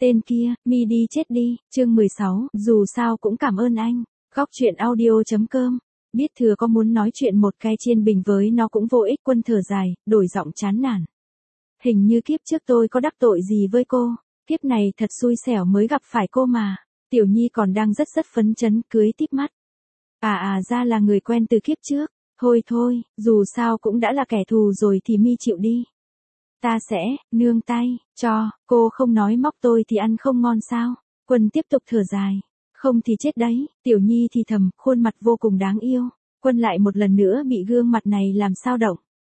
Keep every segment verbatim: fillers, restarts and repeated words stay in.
Tên kia, mi đi chết đi, chương mười sáu, dù sao cũng cảm ơn anh. Góc truyện audio.com. Biết thừa có muốn nói chuyện một cái chiên bình với nó cũng vô ích. Quân thở dài, đổi giọng chán nản. Hình như kiếp trước tôi có đắc tội gì với cô, kiếp này thật xui xẻo mới gặp phải cô mà. Tiểu Nhi còn đang rất rất phấn chấn, cưới tít mắt. À à ra là người quen từ kiếp trước. Thôi thôi, dù sao cũng đã là kẻ thù rồi thì mi chịu đi. Ta sẽ, nương tay, cho, cô không nói móc tôi thì ăn không ngon sao. Quân tiếp tục thở dài. Không thì chết đấy, Tiểu Nhi thì thầm, khuôn mặt vô cùng đáng yêu. Quân lại một lần nữa bị gương mặt này làm sao động.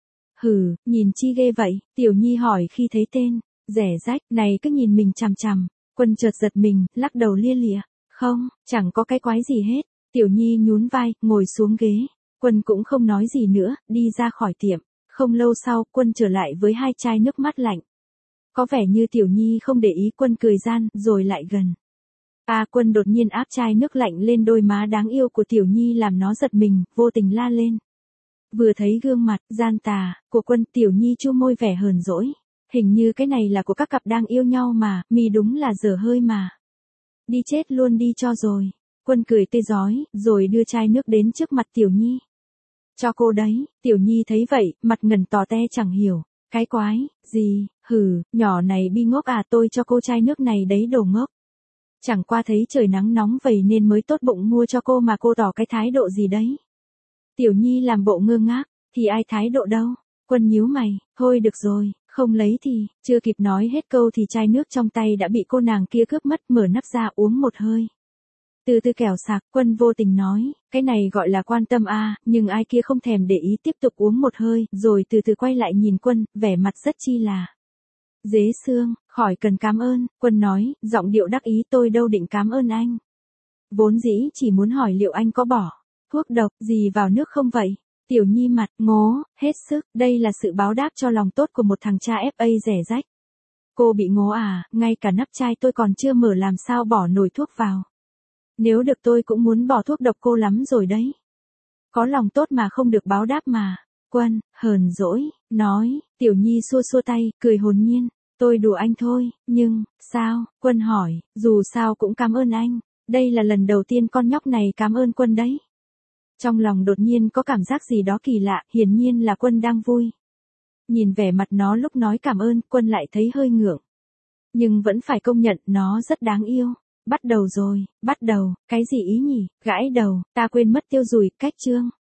Hừ, nhìn chi ghê vậy, Tiểu Nhi hỏi khi thấy tên, rẻ rách, này cứ nhìn mình chằm chằm. Quân chợt giật mình, lắc đầu lia lịa. Không, chẳng có cái quái gì hết. Tiểu Nhi nhún vai, ngồi xuống ghế. Quân cũng không nói gì nữa, đi ra khỏi tiệm. Không lâu sau, Quân trở lại với hai chai nước mát lạnh. Có vẻ như Tiểu Nhi không để ý. Quân cười gian, rồi lại gần. À, Quân đột nhiên áp chai nước lạnh lên đôi má đáng yêu của Tiểu Nhi làm nó giật mình, vô tình la lên. Vừa thấy gương mặt, gian tà, của Quân, Tiểu Nhi chu môi vẻ hờn dỗi. Hình như cái này là của các cặp đang yêu nhau mà, mi đúng là dở hơi mà. Đi chết luôn đi cho rồi. Quân cười tươi rói, rồi đưa chai nước đến trước mặt Tiểu Nhi. Cho cô đấy, Tiểu Nhi thấy vậy, mặt ngần tò te chẳng hiểu. Cái quái, gì, hừ, nhỏ này bi ngốc à, tôi cho cô chai nước này đấy đồ ngốc. Chẳng qua thấy trời nắng nóng vậy nên mới tốt bụng mua cho cô mà cô tỏ cái thái độ gì đấy. Tiểu Nhi làm bộ ngơ ngác, thì ai thái độ đâu. Quân nhíu mày, thôi được rồi, không lấy thì, chưa kịp nói hết câu thì chai nước trong tay đã bị cô nàng kia cướp mất, mở nắp ra uống một hơi. Từ từ kẻo sạc, Quân vô tình nói, cái này gọi là quan tâm à, nhưng ai kia không thèm để ý tiếp tục uống một hơi, rồi từ từ quay lại nhìn Quân, vẻ mặt rất chi là dễ xương, khỏi cần cảm ơn. Quân nói, giọng điệu đắc ý, tôi đâu định cảm ơn anh. Vốn dĩ chỉ muốn hỏi liệu anh có bỏ thuốc độc gì vào nước không vậy. Tiểu Nhi mặt ngố, hết sức, đây là sự báo đáp cho lòng tốt của một thằng cha ép a rẻ rách. Cô bị ngố à, ngay cả nắp chai tôi còn chưa mở làm sao bỏ nổi thuốc vào. Nếu được tôi cũng muốn bỏ thuốc độc cô lắm rồi đấy. Có lòng tốt mà không được báo đáp mà. Quân, hờn dỗi, nói, Tiểu Nhi xua xua tay, cười hồn nhiên. Tôi đùa anh thôi, nhưng, sao, Quân hỏi, dù sao cũng cảm ơn anh. Đây là lần đầu tiên con nhóc này cảm ơn Quân đấy. Trong lòng đột nhiên có cảm giác gì đó kỳ lạ, hiển nhiên là Quân đang vui. Nhìn vẻ mặt nó lúc nói cảm ơn, Quân lại thấy hơi ngượng. Nhưng vẫn phải công nhận nó rất đáng yêu. Bắt đầu rồi, bắt đầu, cái gì ý nhỉ, gãi đầu, ta quên mất tiêu rùi, cách chương.